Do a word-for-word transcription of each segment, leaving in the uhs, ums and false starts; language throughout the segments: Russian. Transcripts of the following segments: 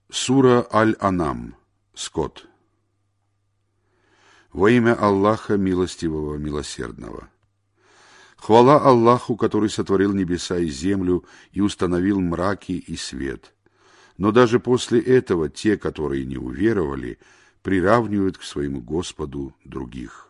Сура Аль-Анам. Скот. Во имя Аллаха Милостивого, Милосердного. Хвала Аллаху, который сотворил небеса и землю и установил мраки и свет. Но даже после этого те, которые не уверовали, приравнивают к своему Господу других.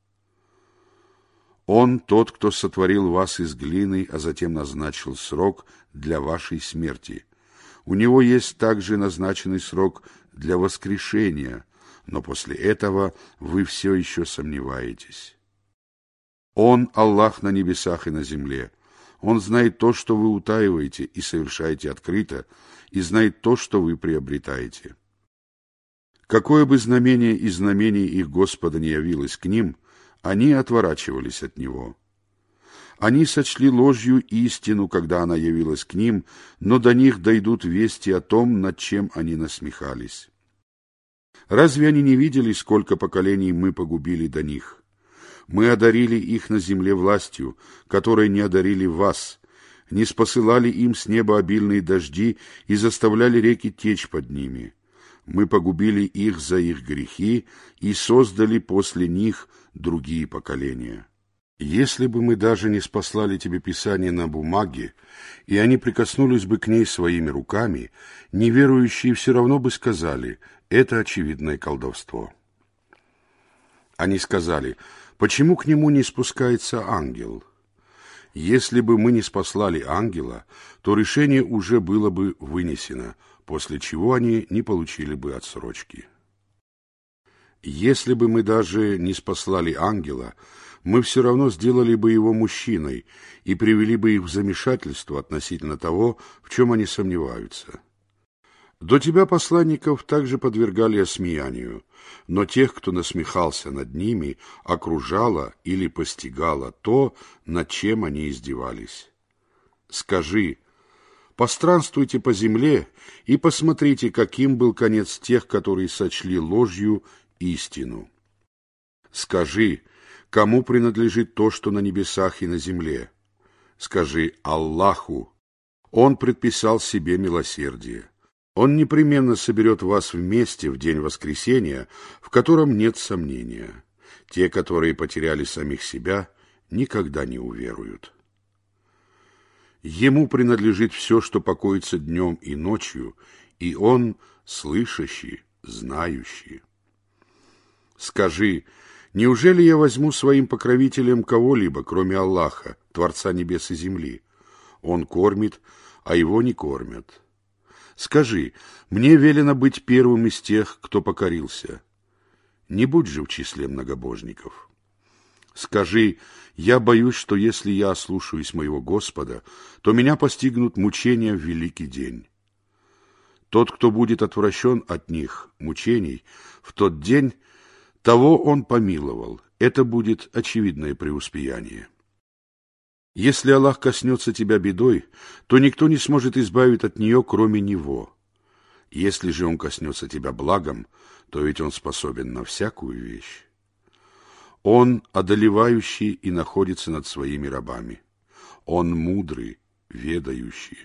Он тот, кто сотворил вас из глины, а затем назначил срок для вашей смерти. У него есть также назначенный срок для воскрешения, но после этого вы все еще сомневаетесь. Он, Аллах на небесах и на земле. Он знает то, что вы утаиваете и совершаете открыто, и знает то, что вы приобретаете. Какое бы знамение из знамений их Господа не явилось к ним, они отворачивались от него. Они сочли ложью истину, когда она явилась к ним, но до них дойдут вести о том, над чем они насмехались. Разве они не видели, сколько поколений мы погубили до них? Мы одарили их на земле властью, которой не одарили вас, не спосылали им с неба обильные дожди и заставляли реки течь под ними. Мы погубили их за их грехи и создали после них другие поколения. Если бы мы даже не спаслали тебе Писание на бумаге, и они прикоснулись бы к ней своими руками, неверующие все равно бы сказали: это очевидное колдовство. Они сказали: почему к нему не спускается ангел? Если бы мы не спаслали ангела, то решение уже было бы вынесено, после чего они не получили бы отсрочки. Если бы мы даже не спаслали ангела, мы все равно сделали бы его мужчиной и привели бы их в замешательство относительно того, в чем они сомневаются. До тебя посланников также подвергали осмеянию, но тех, кто насмехался над ними, окружало или постигало то, над чем они издевались. Скажи: постранствуйте по земле и посмотрите, каким был конец тех, которые сочли ложью истину. Скажи: кому принадлежит то, что на небесах и на земле? Скажи: Аллаху. Он предписал себе милосердие. Он непременно соберет вас вместе в день воскресения, в котором нет сомнения. Те, которые потеряли самих себя, никогда не уверуют. Ему принадлежит все, что покоится днем и ночью, и он слышащий, знающий. Скажи: неужели я возьму своим покровителем кого-либо, кроме Аллаха, Творца небес и земли? Он кормит, а его не кормят. Скажи: мне велено быть первым из тех, кто покорился. Не будь же в числе многобожников. Скажи: я боюсь, что если я ослушаюсь моего Господа, то меня постигнут мучения в великий день. Тот, кто будет отвращен от них, мучений, в тот день, того он помиловал. Это будет очевидное преуспеяние. Если Аллах коснется тебя бедой, то никто не сможет избавить от нее, кроме Него. Если же Он коснется тебя благом, то ведь Он способен на всякую вещь. Он одолевающий и находится над своими рабами. Он мудрый, ведающий.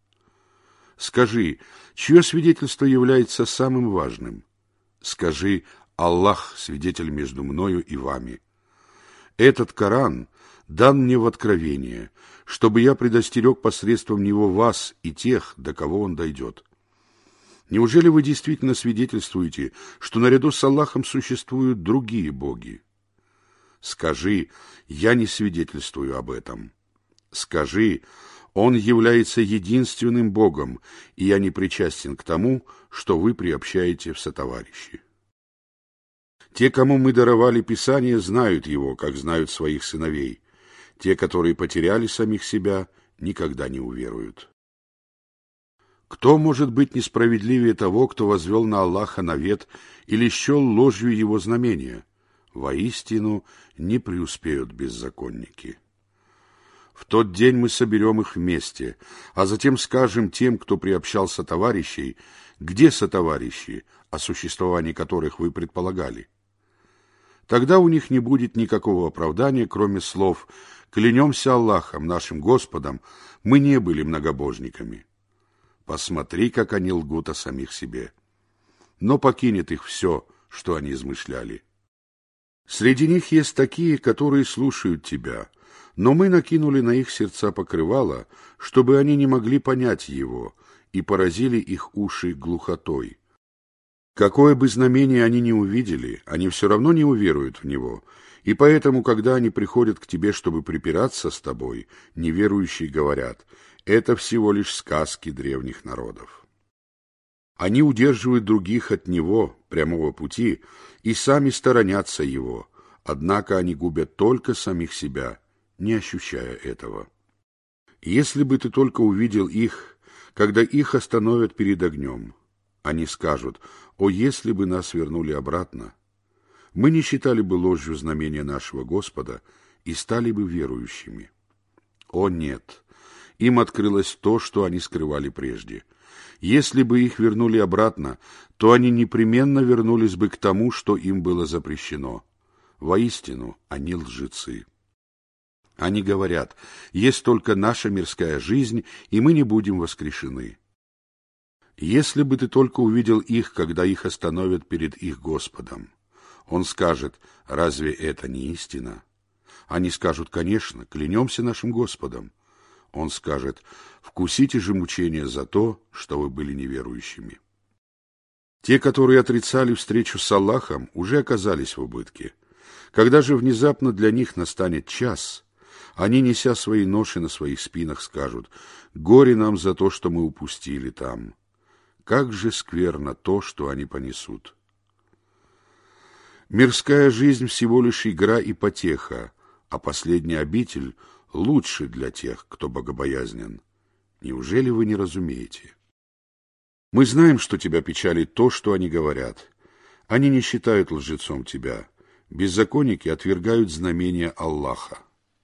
Скажи: чье свидетельство является самым важным? Скажи: Аллах свидетель между мною и вами. Этот Коран дан мне в откровение, чтобы я предостерег посредством него вас и тех, до кого он дойдет. Неужели вы действительно свидетельствуете, что наряду с Аллахом существуют другие боги? Скажи: я не свидетельствую об этом. Скажи: Он является единственным Богом, и я не причастен к тому, что вы приобщаете в сотоварищи. Те, кому мы даровали Писание, знают его, как знают своих сыновей. Те, которые потеряли самих себя, никогда не уверуют. Кто может быть несправедливее того, кто возвел на Аллаха навет или счел ложью его знамения? Воистину, не преуспеют беззаконники. В тот день мы соберем их вместе, а затем скажем тем, кто приобщал сотоварищей: где сотоварищи, о существовании которых вы предполагали? Тогда у них не будет никакого оправдания, кроме слов: клянемся Аллахом, нашим Господом, мы не были многобожниками. Посмотри, как они лгут о самих себе. Но покинет их все, что они измышляли. Среди них есть такие, которые слушают тебя, но мы накинули на их сердца покрывало, чтобы они не могли понять его, и поразили их уши глухотой. Какое бы знамение они ни увидели, они все равно не уверуют в него, и поэтому, когда они приходят к тебе, чтобы припираться с тобой, неверующие говорят: это всего лишь сказки древних народов. Они удерживают других от него, прямого пути, и сами сторонятся его, однако они губят только самих себя, не ощущая этого. Если бы ты только увидел их, когда их остановят перед огнем, они скажут: «О, если бы нас вернули обратно! Мы не считали бы ложью знамения нашего Господа и стали бы верующими». О, нет! Им открылось то, что они скрывали прежде. Если бы их вернули обратно, то они непременно вернулись бы к тому, что им было запрещено. Воистину, они лжецы. Они говорят: есть только наша мирская жизнь, и мы не будем воскрешены. Если бы ты только увидел их, когда их остановят перед их Господом, Он скажет: разве это не истина? Они скажут: конечно, клянемся нашим Господом. Он скажет: вкусите же мучения за то, что вы были неверующими. Те, которые отрицали встречу с Аллахом, уже оказались в убытке. Когда же внезапно для них настанет час, они, неся свои ноши на своих спинах, скажут: горе нам за то, что мы упустили там. Как же скверно то, что они понесут. Мирская жизнь всего лишь игра и потеха, а последняя обитель лучше для тех, кто богобоязнен. Неужели вы не разумеете? Мы знаем, что тебя печалит то, что они говорят. Они не считают лжецом тебя. Беззаконники отвергают знамения Аллаха.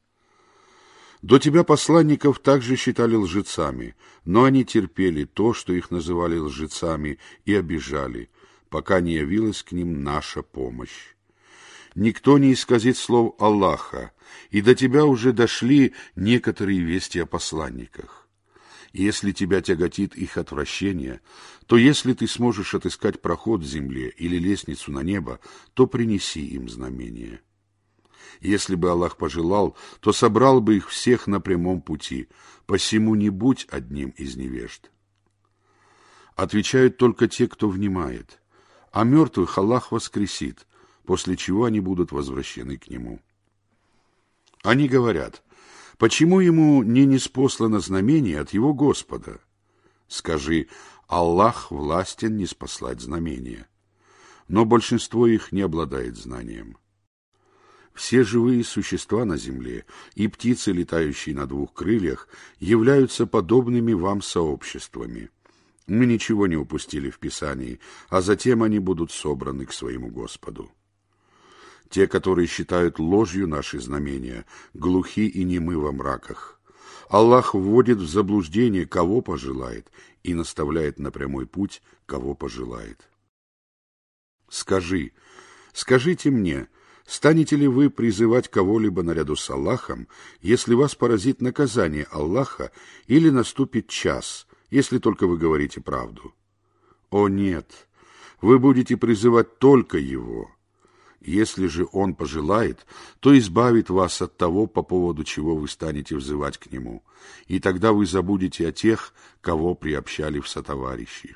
До тебя посланников также считали лжецами, но они терпели то, что их называли лжецами, и обижали, пока не явилась к ним наша помощь. Никто не исказит слов Аллаха, и до тебя уже дошли некоторые вести о посланниках. И если тебя тяготит их отвращение, то если ты сможешь отыскать проход в земле или лестницу на небо, то принеси им знамение. Если бы Аллах пожелал, то собрал бы их всех на прямом пути, посему не будь одним из невежд. Отвечают только те, кто внимает, а мертвых Аллах воскресит, после чего они будут возвращены к Нему. Они говорят: почему ему не ниспослано знамение от его Господа? Скажи: Аллах властен ниспослать знамение. Но большинство их не обладает знанием. Все живые существа на земле и птицы, летающие на двух крыльях, являются подобными вам сообществами. Мы ничего не упустили в Писании, а затем они будут собраны к своему Господу. Те, которые считают ложью наши знамения, глухи и немы во мраках. Аллах вводит в заблуждение, кого пожелает, и наставляет на прямой путь, кого пожелает. Скажи, скажите мне, станете ли вы призывать кого-либо наряду с Аллахом, если вас поразит наказание Аллаха, или наступит час, если только вы говорите правду? О нет, вы будете призывать только Его. Если же Он пожелает, то избавит вас от того, по поводу чего вы станете взывать к Нему, и тогда вы забудете о тех, кого приобщали в сотоварищи.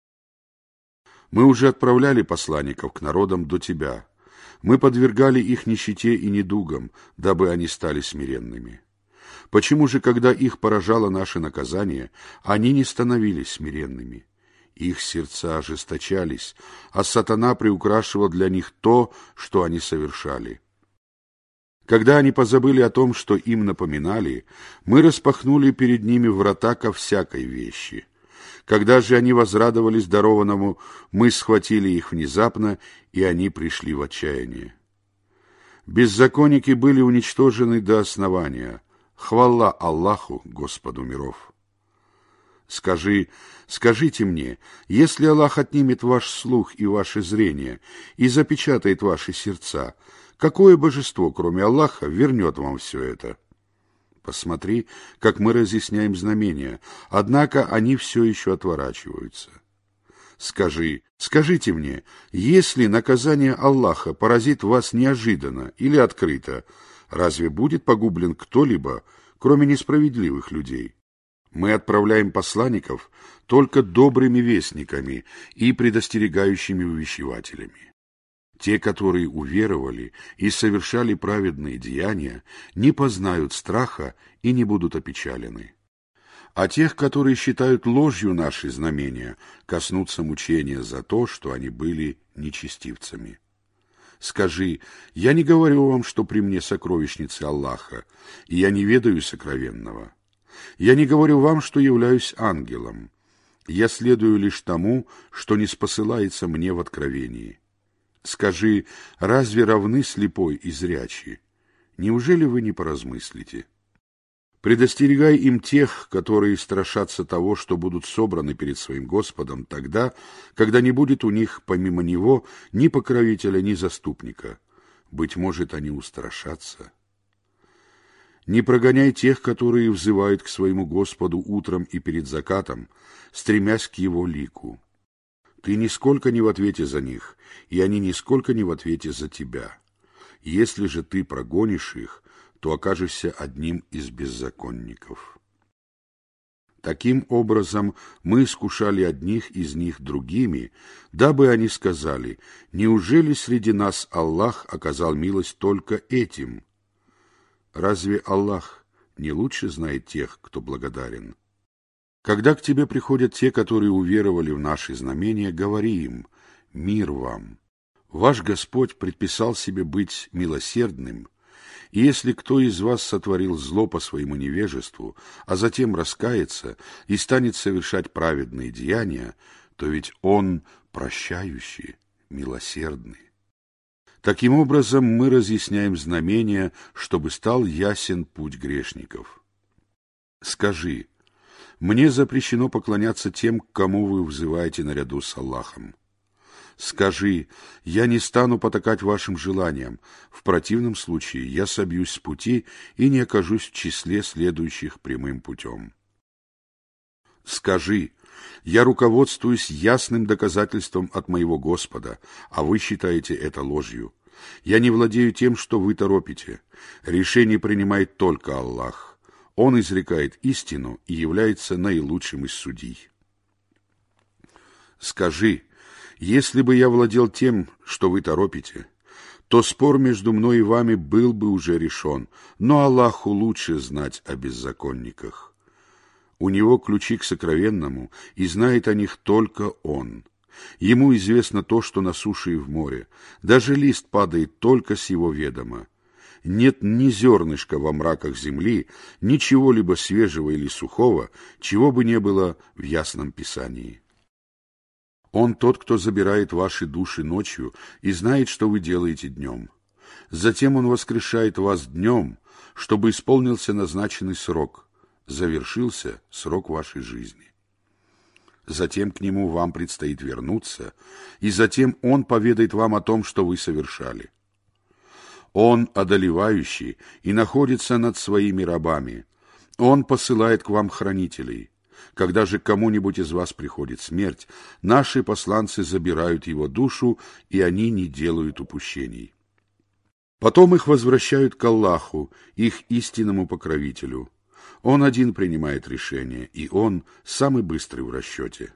Мы уже отправляли посланников к народам до тебя. Мы подвергали их нищете и недугам, дабы они стали смиренными. Почему же, когда их поражало наше наказание, они не становились смиренными? Их сердца ожесточались, а сатана приукрашивал для них то, что они совершали. Когда они позабыли о том, что им напоминали, мы распахнули перед ними врата ко всякой вещи. Когда же они возрадовались дарованному, мы схватили их внезапно, и они пришли в отчаяние. Беззаконники были уничтожены до основания. Хвала Аллаху, Господу миров! Скажи, скажите мне, если Аллах отнимет ваш слух и ваше зрение и запечатает ваши сердца, какое божество, кроме Аллаха, вернет вам все это? Посмотри, как мы разъясняем знамения, однако они все еще отворачиваются. Скажи, скажите мне, если наказание Аллаха поразит вас неожиданно или открыто, разве будет погублен кто-либо, кроме несправедливых людей? Мы отправляем посланников только добрыми вестниками и предостерегающими увещевателями. Те, которые уверовали и совершали праведные деяния, не познают страха и не будут опечалены. А тех, которые считают ложью наши знамения, коснутся мучения за то, что они были нечестивцами. Скажи, я не говорю вам, что при мне сокровищницы Аллаха, и я не ведаю сокровенного. Я не говорю вам, что являюсь ангелом. Я следую лишь тому, что не спосылается мне в откровении. Скажи, разве равны слепой и зрячий? Неужели вы не поразмыслите? Предостерегай им тех, которые страшатся того, что будут собраны перед своим Господом тогда, когда не будет у них помимо Него ни покровителя, ни заступника. Быть может, они устрашатся. Не прогоняй тех, которые взывают к своему Господу утром и перед закатом, стремясь к Его лику. Ты нисколько не в ответе за них, и они нисколько не в ответе за тебя. Если же ты прогонишь их, то окажешься одним из беззаконников. Таким образом, мы искушали одних из них другими, дабы они сказали, неужели среди нас Аллах оказал милость только этим? Разве Аллах не лучше знает тех, кто благодарен? Когда к тебе приходят те, которые уверовали в наши знамения, говори им: «Мир вам! Ваш Господь предписал себе быть милосердным, и если кто из вас сотворил зло по своему невежеству, а затем раскается и станет совершать праведные деяния, то ведь Он прощающий, милосердный». Таким образом, мы разъясняем знамения, чтобы стал ясен путь грешников. Скажи, мне запрещено поклоняться тем, к кому вы взываете наряду с Аллахом. Скажи, я не стану потакать вашим желаниям, в противном случае я собьюсь с пути и не окажусь в числе следующих прямым путем. Скажи, я руководствуюсь ясным доказательством от моего Господа, а вы считаете это ложью. Я не владею тем, что вы торопите. Решение принимает только Аллах. Он изрекает истину и является наилучшим из судей. Скажи, если бы я владел тем, что вы торопите, то спор между мной и вами был бы уже решен, но Аллаху лучше знать о беззаконниках. У него ключи к сокровенному, и знает о них только Он. Ему известно то, что на суше и в море. Даже лист падает только с его ведома. Нет ни зернышка во мраках земли, ничего-либо свежего или сухого, чего бы не было в ясном Писании. Он тот, кто забирает ваши души ночью и знает, что вы делаете днем. Затем Он воскрешает вас днем, чтобы исполнился назначенный срок, завершился срок вашей жизни. Затем к Нему вам предстоит вернуться, и затем Он поведает вам о том, что вы совершали. Он одолевающий и находится над своими рабами. Он посылает к вам хранителей. Когда же кому-нибудь из вас приходит смерть, наши посланцы забирают его душу, и они не делают упущений. Потом их возвращают к Аллаху, их истинному покровителю. Он один принимает решение, и Он самый быстрый в расчете.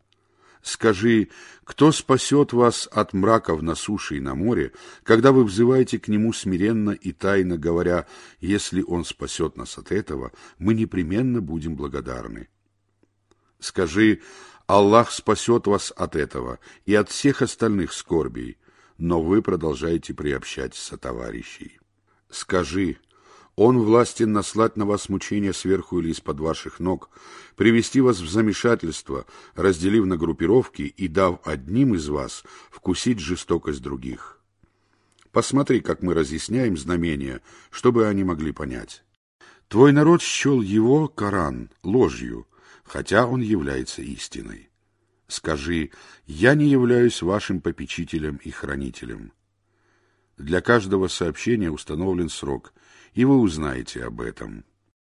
Скажи, кто спасет вас от мраков на суше и на море, когда вы взываете к Нему смиренно и тайно, говоря, если Он спасет нас от этого, мы непременно будем благодарны. Скажи, Аллах спасет вас от этого и от всех остальных скорбей, но вы продолжаете приобщать сотоварищей. Скажи, Он властен наслать на вас мучения сверху или из-под ваших ног, привести вас в замешательство, разделив на группировки и дав одним из вас вкусить жестокость других. Посмотри, как мы разъясняем знамения, чтобы они могли понять. Твой народ счел его, Коран, ложью, хотя он является истиной. Скажи, я не являюсь вашим попечителем и хранителем. Для каждого сообщения установлен срок, и вы узнаете об этом.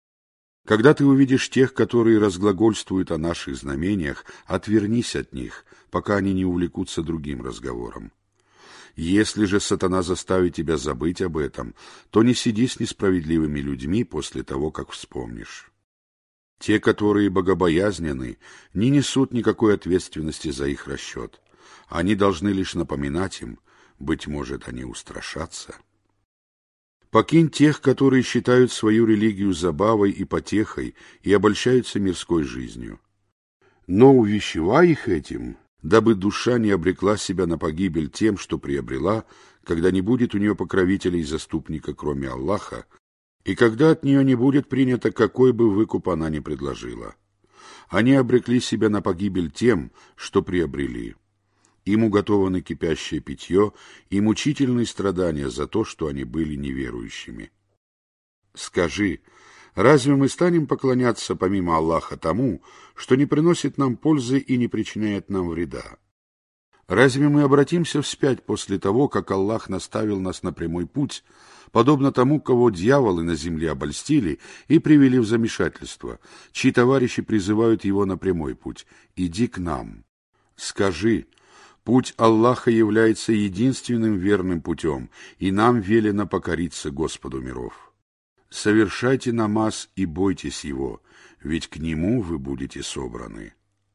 Когда ты увидишь тех, которые разглагольствуют о наших знамениях, отвернись от них, пока они не увлекутся другим разговором. Если же сатана заставит тебя забыть об этом, то не сиди с несправедливыми людьми после того, как вспомнишь. Те, которые богобоязненны, не несут никакой ответственности за их расчет. Они должны лишь напоминать им, быть может, они устрашатся. Покинь тех, которые считают свою религию забавой и потехой и обольщаются мирской жизнью. Но увещевай их этим, дабы душа не обрекла себя на погибель тем, что приобрела, когда не будет у нее покровителя и заступника, кроме Аллаха, и когда от нее не будет принято, какой бы выкуп она ни предложила. Они обрекли себя на погибель тем, что приобрели. Им уготованы кипящее питье и мучительные страдания за то, что они были неверующими. Скажи, разве мы станем поклоняться помимо Аллаха тому, что не приносит нам пользы и не причиняет нам вреда? Разве мы обратимся вспять после того, как Аллах наставил нас на прямой путь, подобно тому, кого дьяволы на земле обольстили и привели в замешательство, чьи товарищи призывают его на прямой путь? Иди к нам. Скажи, путь Аллаха является единственным верным путем, и нам велено покориться Господу миров. Совершайте намаз и бойтесь его, ведь к нему вы будете собраны.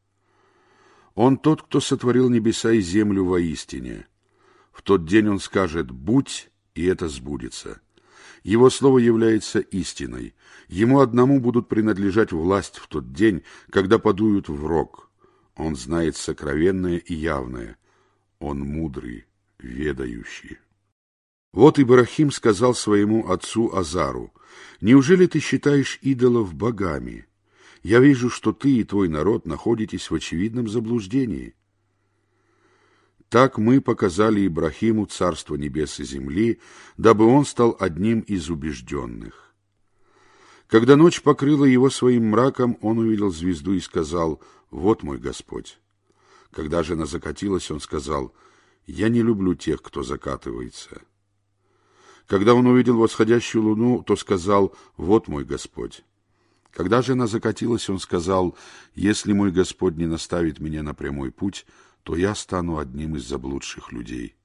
Он тот, кто сотворил небеса и землю воистине. В тот день он скажет «будь», и это сбудется. Его слово является истиной. Ему одному будут принадлежать власть в тот день, когда подуют в рог. Он знает сокровенное и явное. Он мудрый, ведающий. Вот Ибрахим сказал своему отцу Азару: «Неужели ты считаешь идолов богами? Я вижу, что ты и твой народ находитесь в очевидном заблуждении». Так мы показали Ибрахиму царство небес и земли, дабы он стал одним из убежденных. Когда ночь покрыла его своим мраком, он увидел звезду и сказал: «Вот мой Господь». Когда же она закатилась, он сказал: «Я не люблю тех, кто закатывается». Когда он увидел восходящую луну, то сказал: «Вот мой Господь». Когда же она закатилась, он сказал: «Если мой Господь не наставит меня на прямой путь, то я стану одним из заблудших людей».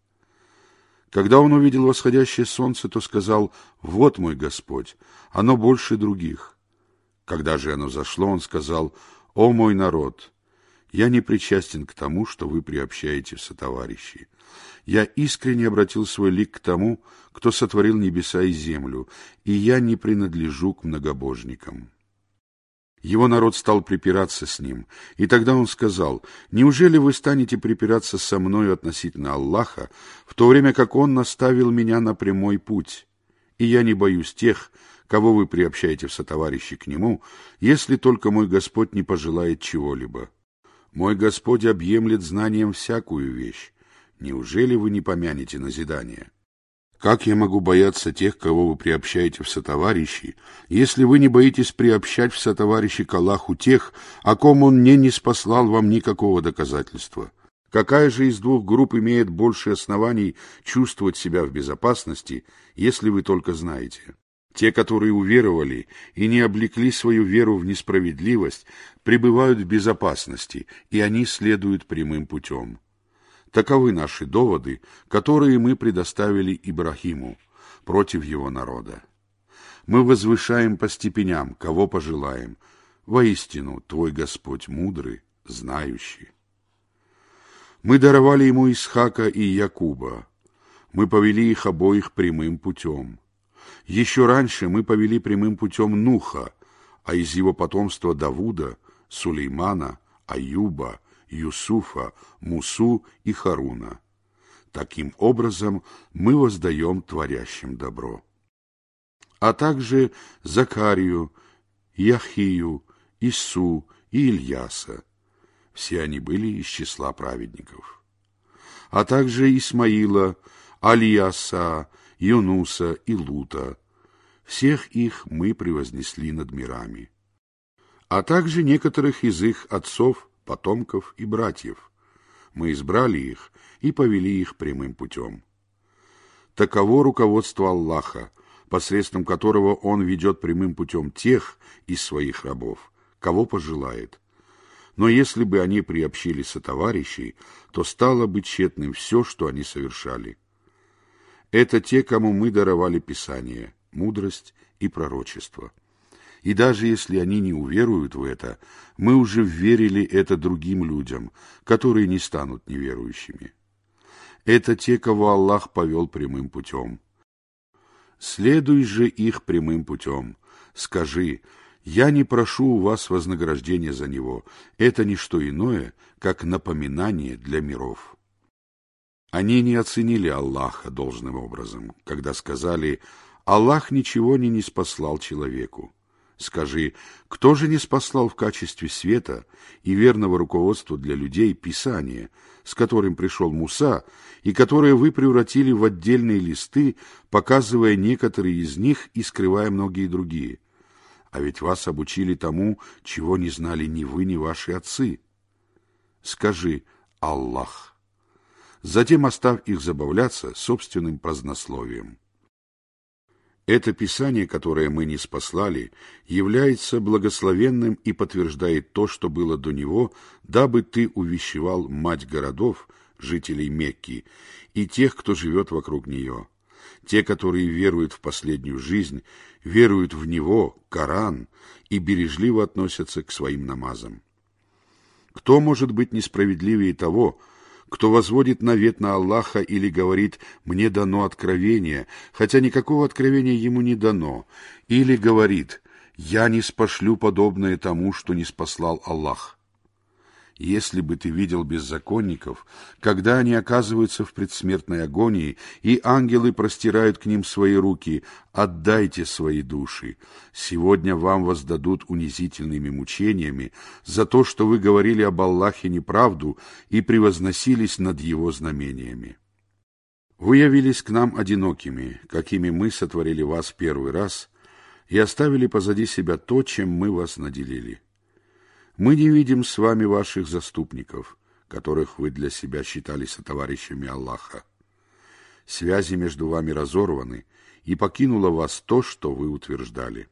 Когда он увидел восходящее солнце, то сказал: «Вот мой Господь, оно больше других». Когда же оно зашло, он сказал: «О мой народ, я не причастен к тому, что вы приобщаете в сотоварищи. Я искренне обратил свой лик к тому, кто сотворил небеса и землю, и я не принадлежу к многобожникам». Его народ стал припираться с ним, и тогда он сказал: «Неужели вы станете припираться со мною относительно Аллаха, в то время как Он наставил меня на прямой путь? И я не боюсь тех, кого вы приобщаете в сотоварищи к Нему, если только мой Господь не пожелает чего-либо. Мой Господь объемлет знанием всякую вещь. Неужели вы не помянете назидание? Как я могу бояться тех, кого вы приобщаете в сотоварищи, если вы не боитесь приобщать в сотоварищи к Аллаху тех, о ком Он не ниспослал вам никакого доказательства? Какая же из двух групп имеет больше оснований чувствовать себя в безопасности, если вы только знаете? Те, которые уверовали и не облекли свою веру в несправедливость, пребывают в безопасности, и они следуют прямым путем. Таковы наши доводы, которые мы предоставили Ибрахиму против его народа. Мы возвышаем по степеням, кого пожелаем. Воистину, твой Господь мудрый, знающий. Мы даровали ему Исхака и Якуба. Мы повели их обоих прямым путем. Еще раньше мы повели прямым путем Нуха, а из его потомства Давуда, Сулеймана, Аюба, Юсуфа, Мусу и Харуна. Таким образом мы воздаем творящим добро. А также Закарию, Яхию, Ису и Ильяса. Все они были из числа праведников. А также Исмаила, Алияса, Юнуса и Лута. Всех их мы превознесли над мирами. А также некоторых из их отцов, потомков и братьев. Мы избрали их и повели их прямым путем. Таково руководство Аллаха, посредством которого Он ведет прямым путем тех из своих рабов, кого пожелает. Но если бы они приобщили сотоварищей, то стало бы тщетным все, что они совершали. Это те, кому мы даровали Писание, мудрость и пророчество. И даже если они не уверуют в это, мы уже верили это другим людям, которые не станут неверующими. Это те, кого Аллах повел прямым путем. Следуй же их прямым путем. Скажи: я не прошу у вас вознаграждения за него. Это не что иное, как напоминание для миров. Они не оценили Аллаха должным образом, когда сказали: Аллах ничего не ниспослал человеку. Скажи: кто же ниспослал в качестве света и верного руководства для людей Писание, с которым пришел Муса, и которое вы превратили в отдельные листы, показывая некоторые из них и скрывая многие другие? А ведь вас обучили тому, чего не знали ни вы, ни ваши отцы. Скажи: Аллах. Затем оставь их забавляться собственным празднословием. Это Писание, которое мы ниспослали, является благословенным и подтверждает то, что было до него, дабы ты увещевал мать городов, жителей Мекки, и тех, кто живет вокруг нее. Те, которые веруют в последнюю жизнь, веруют в него, Коран, и бережливо относятся к своим намазам. Кто может быть несправедливее того, кто возводит навет на Аллаха или говорит: «Мне дано откровение», хотя никакого откровения ему не дано, или говорит: «Я не спошлю подобное тому, что не спаслал Аллах». Если бы ты видел беззаконников, когда они оказываются в предсмертной агонии, и ангелы простирают к ним свои руки: «Отдайте свои души. Сегодня вам воздадут унизительными мучениями за то, что вы говорили об Аллахе неправду и превозносились над его знамениями». Вы явились к нам одинокими, какими мы сотворили вас первый раз, и оставили позади себя то, чем мы вас наделили. Мы не видим с вами ваших заступников, которых вы для себя считали сотоварищами Аллаха. Связи между вами разорваны, и покинуло вас то, что вы утверждали.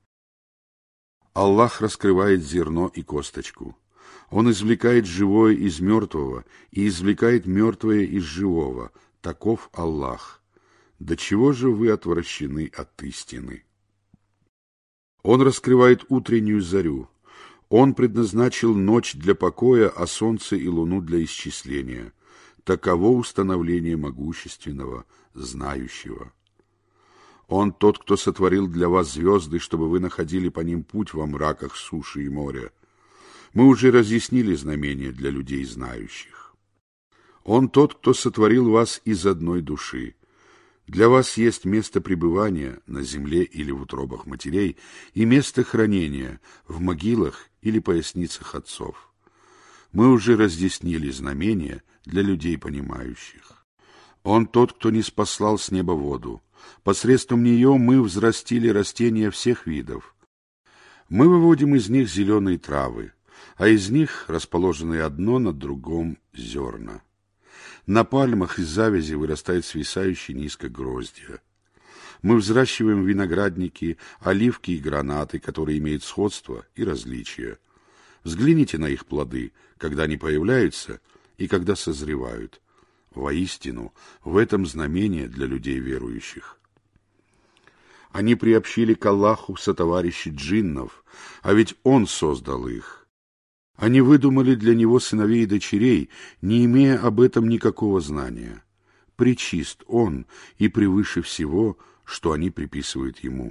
Аллах раскрывает зерно и косточку. Он извлекает живое из мертвого и извлекает мертвое из живого. Таков Аллах. До чего же вы отвращены от истины? Он раскрывает утреннюю зарю. Он предназначил ночь для покоя, а солнце и луну для исчисления. Таково установление могущественного, знающего. Он тот, кто сотворил для вас звезды, чтобы вы находили по ним путь во мраках суши и моря. Мы уже разъяснили знамения для людей знающих. Он тот, кто сотворил вас из одной души. Для вас есть место пребывания на земле или в утробах матерей и место хранения в могилах или поясницах отцов. Мы уже разъяснили знамения для людей понимающих. Он тот, кто ниспослал с неба воду. Посредством нее мы взрастили растения всех видов. Мы выводим из них зеленые травы, а из них расположенные одно над другом зерна. На пальмах из завязи вырастают свисающие низко гроздья. Мы взращиваем виноградники, оливки и гранаты, которые имеют сходство и различия. Взгляните на их плоды, когда они появляются и когда созревают. Воистину, в этом знамение для людей верующих. Они приобщили к Аллаху сотоварищей джиннов, а ведь Он создал их. Они выдумали для него сыновей и дочерей, не имея об этом никакого знания. Пречист Он и превыше всего, что они приписывают Ему.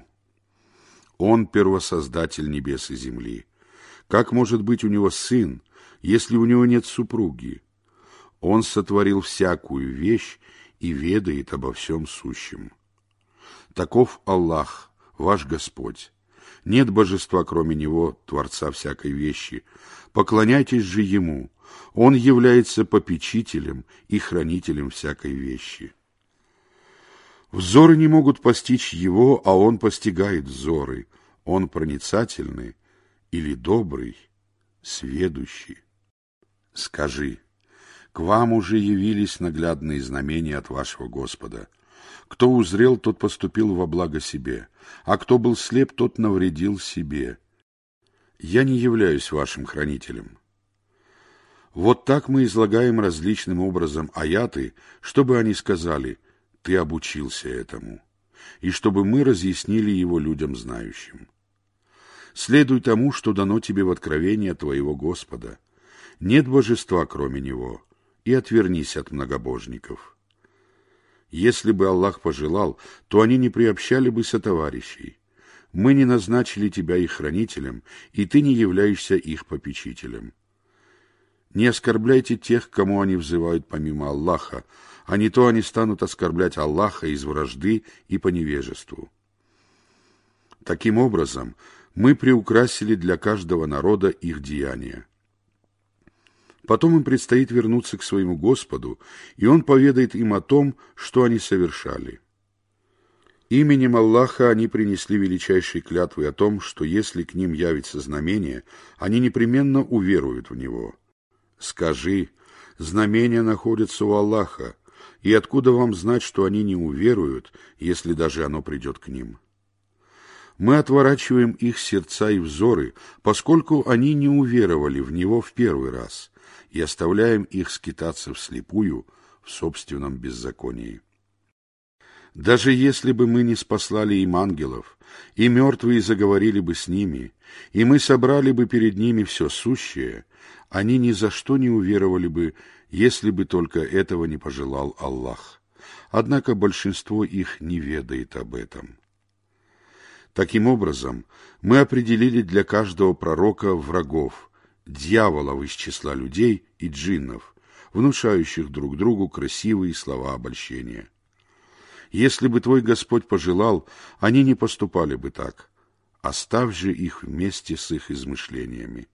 Он первосоздатель небес и земли. Как может быть у него сын, если у него нет супруги? Он сотворил всякую вещь и ведает обо всем сущем. Таков Аллах, ваш Господь. Нет божества, кроме Него, Творца всякой вещи. Поклоняйтесь же Ему. Он является попечителем и хранителем всякой вещи. Взоры не могут постичь Его, а Он постигает взоры. Он проницательный или добрый, сведущий. Скажи: к вам уже явились наглядные знамения от вашего Господа. Кто узрел, тот поступил во благо себе, а кто был слеп, тот навредил себе. Я не являюсь вашим хранителем. Вот так мы излагаем различным образом аяты, чтобы они сказали: «Ты обучился этому», и чтобы мы разъяснили его людям знающим. Следуй тому, что дано тебе в откровении от твоего Господа. Нет божества, кроме Него, и отвернись от многобожников. Если бы Аллах пожелал, то они не приобщали бы сотоварищей. Мы не назначили тебя их хранителем, и ты не являешься их попечителем. Не оскорбляйте тех, к кому они взывают помимо Аллаха, а не то они станут оскорблять Аллаха из вражды и по невежеству. Таким образом, мы приукрасили для каждого народа их деяния. Потом им предстоит вернуться к своему Господу, и Он поведает им о том, что они совершали. Именем Аллаха они принесли величайшие клятвы о том, что если к ним явится знамение, они непременно уверуют в него. Скажи: знамения находятся у Аллаха, и откуда вам знать, что они не уверуют, если даже оно придет к ним? Мы отворачиваем их сердца и взоры, поскольку они не уверовали в него в первый раз, и оставляем их скитаться вслепую в собственном беззаконии. Даже если бы мы не спаслали им ангелов, и мертвые заговорили бы с ними, и мы собрали бы перед ними все сущее, они ни за что не уверовали бы, если бы только этого не пожелал Аллах. Однако большинство их не ведает об этом. Таким образом, мы определили для каждого пророка врагов, дьяволов из числа людей и джиннов, внушающих друг другу красивые слова обольщения. Если бы твой Господь пожелал, они не поступали бы так. Оставь же их вместе с их измышлениями.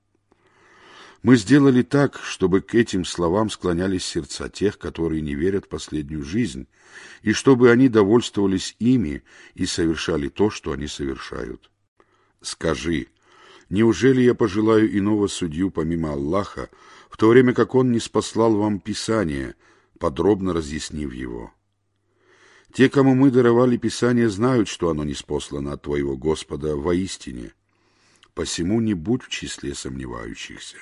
Мы сделали так, чтобы к этим словам склонялись сердца тех, которые не верят в последнюю жизнь, и чтобы они довольствовались ими и совершали то, что они совершают. Скажи: неужели я пожелаю иного судью помимо Аллаха, в то время как Он не спаслал вам Писание, подробно разъяснив его? Те, кому мы даровали Писание, знают, что оно ниспослано от твоего Господа воистине. Посему не будь в числе сомневающихся.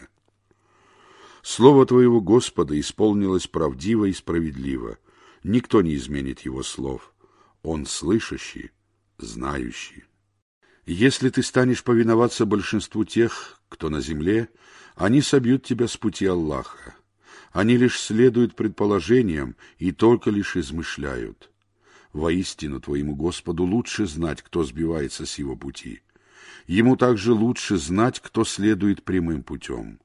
Слово твоего Господа исполнилось правдиво и справедливо. Никто не изменит его слов. Он слышащий, знающий. Если ты станешь повиноваться большинству тех, кто на земле, они собьют тебя с пути Аллаха. Они лишь следуют предположениям и только лишь измышляют. Воистину, твоему Господу лучше знать, кто сбивается с его пути. Ему также лучше знать, кто следует прямым путем.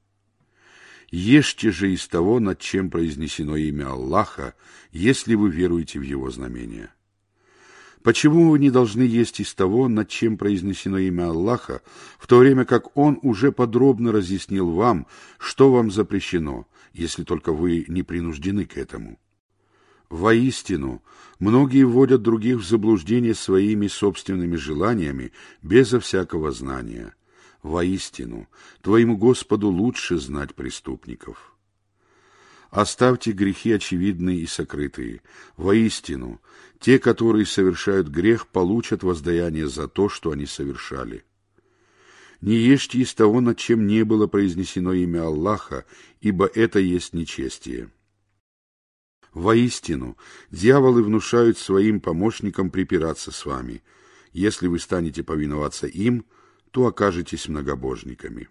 Ешьте же из того, над чем произнесено имя Аллаха, если вы веруете в его знамения. Почему вы не должны есть из того, над чем произнесено имя Аллаха, в то время как Он уже подробно разъяснил вам, что вам запрещено, если только вы не принуждены к этому? Воистину, многие вводят других в заблуждение своими собственными желаниями, безо всякого знания. Воистину, твоему Господу лучше знать преступников. Оставьте грехи очевидные и сокрытые. Воистину, те, которые совершают грех, получат воздаяние за то, что они совершали. Не ешьте из того, над чем не было произнесено имя Аллаха, ибо это есть нечестие. Воистину, дьяволы внушают своим помощникам припираться с вами. Если вы станете повиноваться им, то окажетесь многобожниками.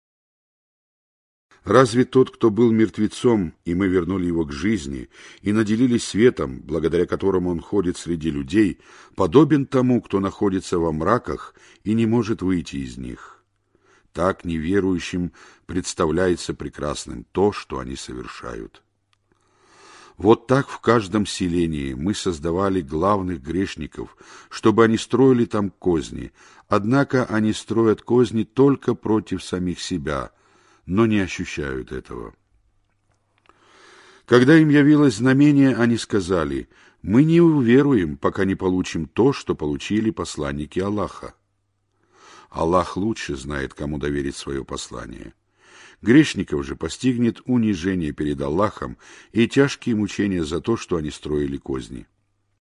Разве тот, кто был мертвецом, и мы вернули его к жизни, и наделили светом, благодаря которому он ходит среди людей, подобен тому, кто находится во мраках и не может выйти из них? Так неверующим представляется прекрасным то, что они совершают. Вот так в каждом селении мы создавали главных грешников, чтобы они строили там козни, однако они строят козни только против самих себя, но не ощущают этого. Когда им явилось знамение, они сказали: «Мы не уверуем, пока не получим то, что получили посланники Аллаха». Аллах лучше знает, кому доверить свое послание. Грешников же постигнет унижение перед Аллахом и тяжкие мучения за то, что они строили козни.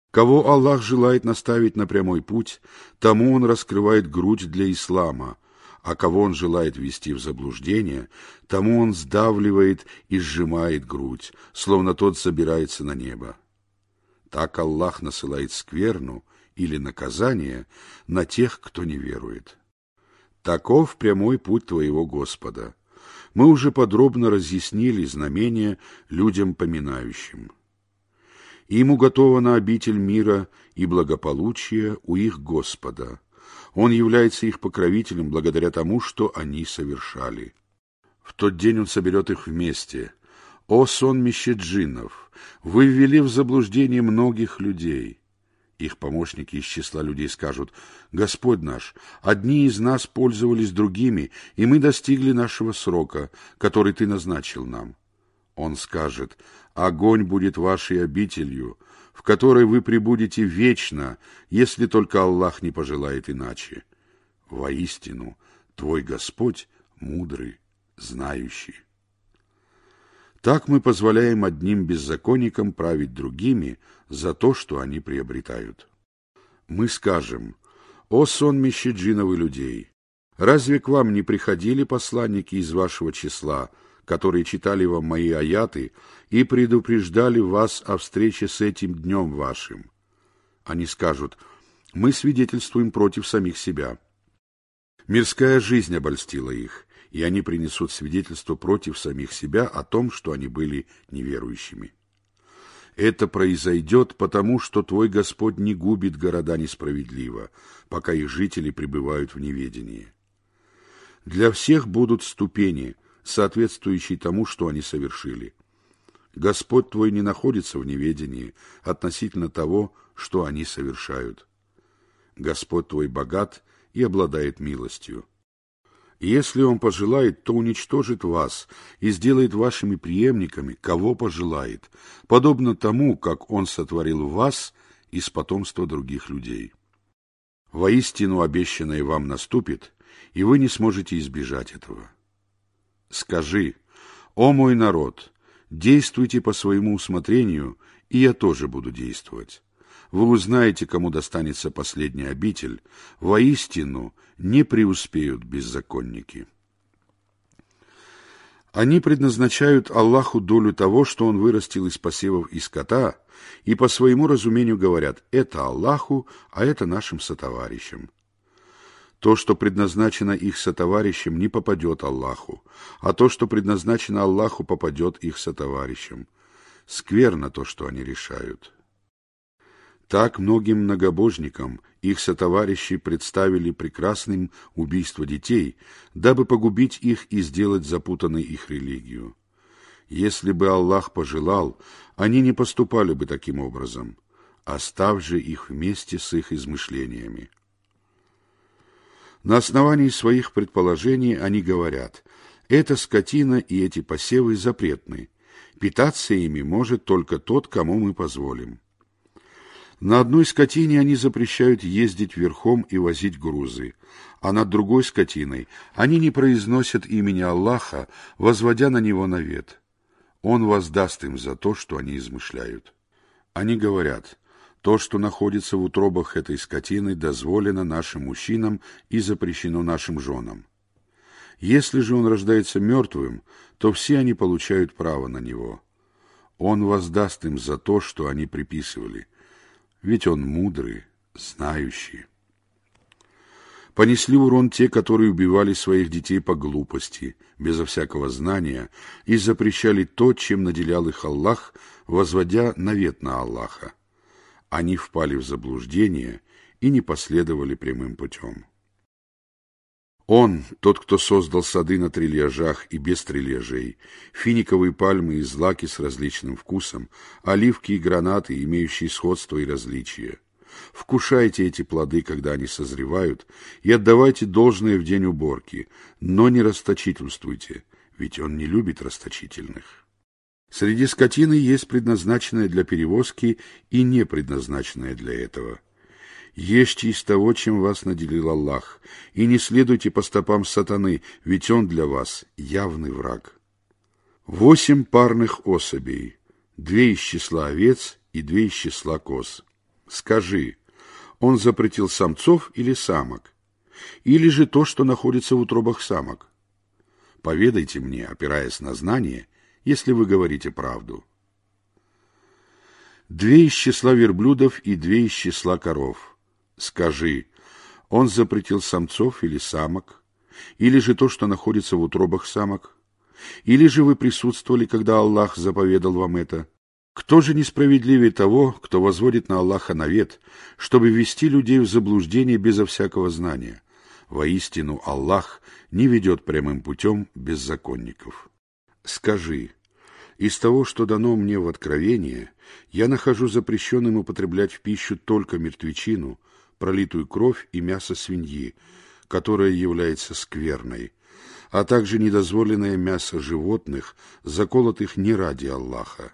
Кого Аллах желает наставить на прямой путь, тому Он раскрывает грудь для ислама, а кого Он желает ввести в заблуждение, тому Он сдавливает и сжимает грудь, словно тот собирается на небо. Так Аллах насылает скверну или наказание на тех, кто не верует. Таков прямой путь твоего Господа. Мы уже подробно разъяснили знамения людям поминающим. Им уготована обитель мира и благополучия у их Господа. Он является их покровителем благодаря тому, что они совершали. В тот день Он соберет их вместе. О сонмище джиннов! Вы ввели в заблуждение многих людей. Их помощники из числа людей скажут: Господь наш, одни из нас пользовались другими, и мы достигли нашего срока, который Ты назначил нам. Он скажет: огонь будет вашей обителью, в которой вы пребудете вечно, если только Аллах не пожелает иначе. Воистину, твой Господь мудрый, знающий. Так мы позволяем одним беззаконникам править другими за то, что они приобретают. Мы скажем: о сонмище джинов и людей! Разве к вам не приходили посланники из вашего числа, которые читали вам мои аяты и предупреждали вас о встрече с этим днем вашим? Они скажут: мы свидетельствуем против самих себя. Мирская жизнь обольстила их, и они принесут свидетельство против самих себя о том, что они были неверующими. Это произойдет потому, что твой Господь не губит города несправедливо, пока их жители пребывают в неведении. Для всех будут ступени, соответствующие тому, что они совершили. Господь твой не находится в неведении относительно того, что они совершают. Господь твой богат и обладает милостью. Если Он пожелает, то уничтожит вас и сделает вашими преемниками, кого пожелает, подобно тому, как Он сотворил вас из потомства других людей. Воистину обещанное вам наступит, и вы не сможете избежать этого. Скажи: о мой народ, действуйте по своему усмотрению, и я тоже буду действовать. Вы узнаете, кому достанется последняя обитель. Воистину не преуспеют беззаконники. Они предназначают Аллаху долю того, что Он вырастил из посевов и скота, и по своему разумению говорят: это Аллаху, а это нашим сотоварищам. То, что предназначено их сотоварищам, не попадет Аллаху, а то, что предназначено Аллаху, попадет их сотоварищам. Скверно то, что они решают. Так многим многобожникам их сотоварищи представили прекрасным убийство детей, дабы погубить их и сделать запутанной их религию. Если бы Аллах пожелал, они не поступали бы таким образом. Оставь же их вместе с их измышлениями. На основании своих предположений они говорят: эта скотина и эти посевы запретны, питаться ими может только тот, кому мы позволим. На одной скотине они запрещают ездить верхом и возить грузы, а над другой скотиной они не произносят имени Аллаха, возводя на него навет. Он воздаст им за то, что они измышляют. Они говорят: то, что находится в утробах этой скотины, дозволено нашим мужчинам и запрещено нашим женам. Если же он рождается мертвым, то все они получают право на него. Он воздаст им за то, что они приписывали, ведь он мудрый, знающий. Понесли урон те, которые убивали своих детей по глупости, безо всякого знания, и запрещали то, чем наделял их Аллах, возводя навет на Аллаха. Они впали в заблуждение и не последовали прямым путем. Он, тот, кто создал сады на трильяжах и без трильяжей, финиковые пальмы и злаки с различным вкусом, оливки и гранаты, имеющие сходство и различия. Вкушайте эти плоды, когда они созревают, и отдавайте должное в день уборки, но не расточительствуйте, ведь Он не любит расточительных. Среди скотины есть предназначенная для перевозки и не предназначенная для этого. Ешьте из того, чем вас наделил Аллах, и не следуйте по стопам сатаны, ведь он для вас явный враг. Восемь парных особей, две из числа овец и две из числа коз. Скажи, он запретил самцов или самок? Или же то, что находится в утробах самок? Поведайте мне, опираясь на знание, если вы говорите правду. Две из числа верблюдов и две из числа коров. Скажи, он запретил самцов или самок? Или же то, что находится в утробах самок? Или же вы присутствовали, когда Аллах заповедал вам это? Кто же несправедливее того, кто возводит на Аллаха навет, чтобы ввести людей в заблуждение безо всякого знания? Воистину, Аллах не ведет прямым путем беззаконников. Скажи, из того, что дано мне в откровение, я нахожу запрещенным употреблять в пищу только мертвечину, пролитую кровь и мясо свиньи, которое является скверной, а также недозволенное мясо животных, заколотых не ради Аллаха.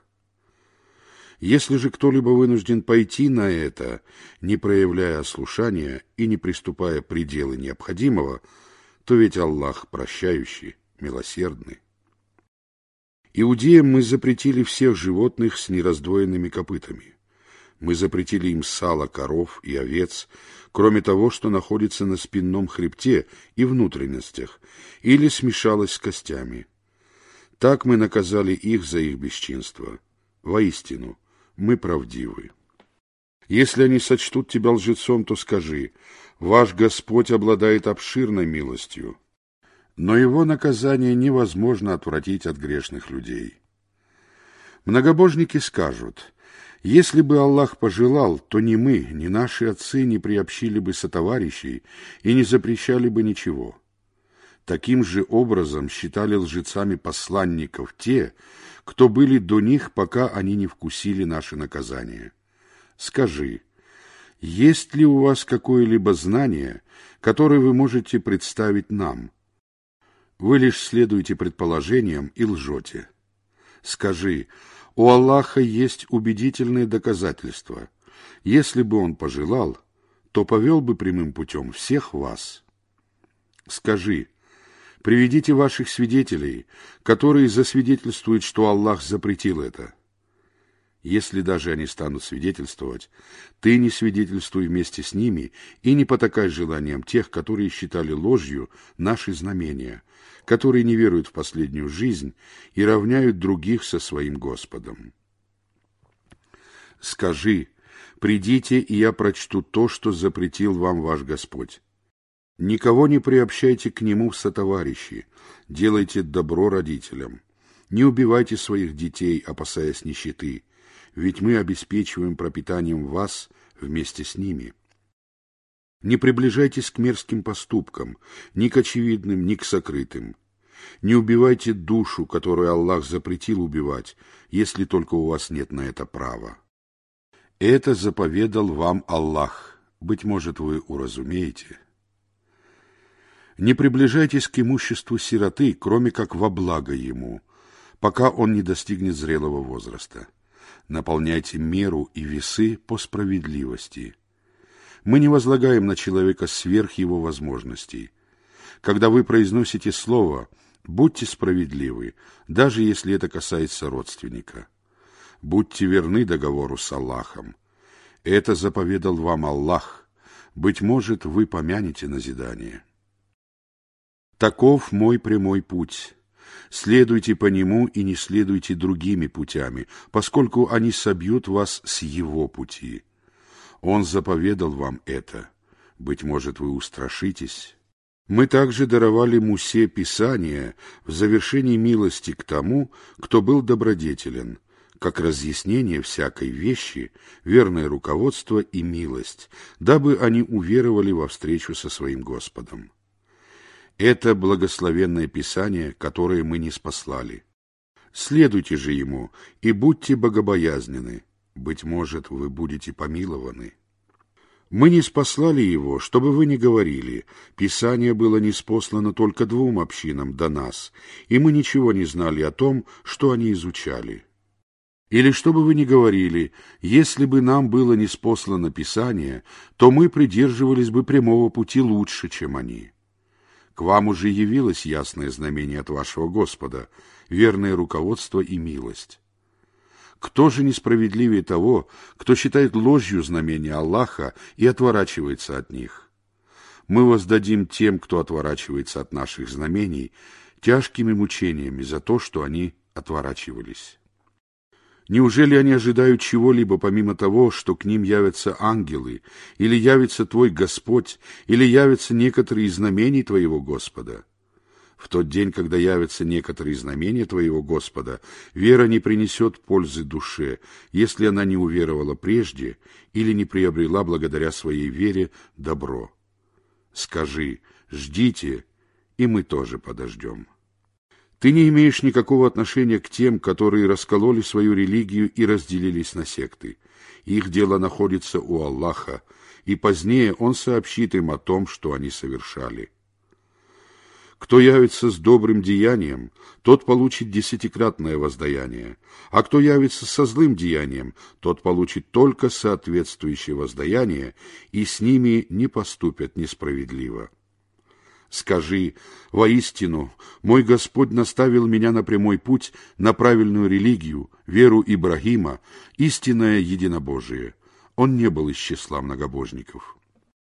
Если же кто-либо вынужден пойти на это, не проявляя ослушания и не приступая пределы необходимого, то ведь Аллах прощающий, милосердный. Иудеям мы запретили всех животных с нераздвоенными копытами. Мы запретили им сало коров и овец, кроме того, что находится на спинном хребте и внутренностях, или смешалось с костями. Так мы наказали их за их бесчинство. Воистину, мы правдивы. Если они сочтут тебя лжецом, то скажи: ваш Господь обладает обширной милостью, но его наказание невозможно отвратить от грешных людей. Многобожники скажут: если бы Аллах пожелал, то ни мы, ни наши отцы не приобщили бы сотоварищей и не запрещали бы ничего. Таким же образом считали лжецами посланников те, кто были до них, пока они не вкусили наше наказание. Скажи, есть ли у вас какое-либо знание, которое вы можете представить нам? Вы лишь следуете предположениям и лжете. Скажи, у Аллаха есть убедительные доказательства. Если бы Он пожелал, то повел бы прямым путем всех вас. Скажи, приведите ваших свидетелей, которые засвидетельствуют, что Аллах запретил это. Если даже они станут свидетельствовать, ты не свидетельствуй вместе с ними и не потакай желаниям тех, которые считали ложью наши знамения, которые не веруют в последнюю жизнь и равняют других со своим Господом. Скажи, придите, и я прочту то, что запретил вам ваш Господь. Никого не приобщайте к нему в сотоварищи, делайте добро родителям. Не убивайте своих детей, опасаясь нищеты, ведь мы обеспечиваем пропитанием вас вместе с ними. Не приближайтесь к мерзким поступкам, ни к очевидным, ни к сокрытым. Не убивайте душу, которую Аллах запретил убивать, если только у вас нет на это права. Это заповедал вам Аллах, быть может, вы уразумеете. Не приближайтесь к имуществу сироты, кроме как во благо ему, пока он не достигнет зрелого возраста. Наполняйте меру и весы по справедливости. Мы не возлагаем на человека сверх его возможностей. Когда вы произносите слово, будьте справедливы, даже если это касается родственника. Будьте верны договору с Аллахом. Это заповедал вам Аллах. Быть может, вы помянете назидание. Таков мой прямой путь. Следуйте по нему и не следуйте другими путями, поскольку они собьют вас с его пути. Он заповедал вам это. Быть может, вы устрашитесь. Мы также даровали Мусе Писание в завершении милости к тому, кто был добродетелен, как разъяснение всякой вещи, верное руководство и милость, дабы они уверовали во встречу со своим Господом. Это благословенное Писание, которое мы ниспослали. Следуйте же ему и будьте богобоязненны, быть может, вы будете помилованы. Мы ниспослали его, чтобы вы не говорили: Писание было ниспослано только двум общинам до нас, и мы ничего не знали о том, что они изучали. Или чтобы вы не говорили: если бы нам было ниспослано Писание, то мы придерживались бы прямого пути лучше, чем они. К вам уже явилось ясное знамение от вашего Господа, верное руководство и милость. Кто же несправедливее того, кто считает ложью знамения Аллаха и отворачивается от них? Мы воздадим тем, кто отворачивается от наших знамений, тяжкими мучениями за то, что они отворачивались. Неужели они ожидают чего-либо помимо того, что к ним явятся ангелы, или явится Твой Господь, или явятся некоторые из знамений Твоего Господа? В тот день, когда явятся некоторые знамения Твоего Господа, вера не принесет пользы душе, если она не уверовала прежде или не приобрела благодаря своей вере добро. Скажи: ждите, и мы тоже подождем. Ты не имеешь никакого отношения к тем, которые раскололи свою религию и разделились на секты. Их дело находится у Аллаха, и позднее Он сообщит им о том, что они совершали. Кто явится с добрым деянием, тот получит десятикратное воздаяние, а кто явится со злым деянием, тот получит только соответствующее воздаяние, и с ними не поступят несправедливо. Скажи: воистину, мой Господь наставил меня на прямой путь, на правильную религию, веру Ибрагима, истинное единобожие. Он не был из числа многобожников.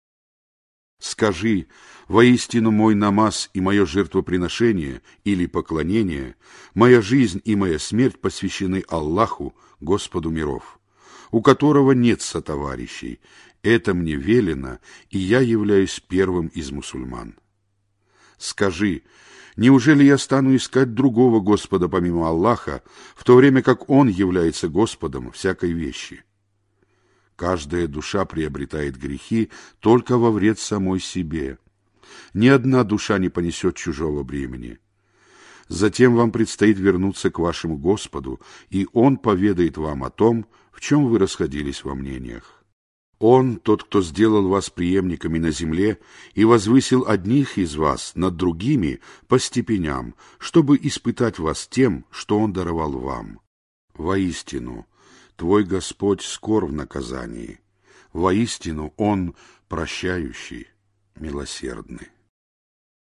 Скажи: воистину, мой намаз и мое жертвоприношение или поклонение, моя жизнь и моя смерть посвящены Аллаху, Господу миров, у которого нет сотоварищей. Это мне велено, и я являюсь первым из мусульман. Скажи: неужели я стану искать другого Господа помимо Аллаха, в то время как Он является Господом всякой вещи? Каждая душа приобретает грехи только во вред самой себе. Ни одна душа не понесет чужого бремени. Затем вам предстоит вернуться к вашему Господу, и Он поведает вам о том, в чем вы расходились во мнениях. Он, тот, кто сделал вас преемниками на земле и возвысил одних из вас над другими по степеням, чтобы испытать вас тем, что Он даровал вам. Воистину, Твой Господь скор в наказании. Воистину, Он прощающий, милосердный.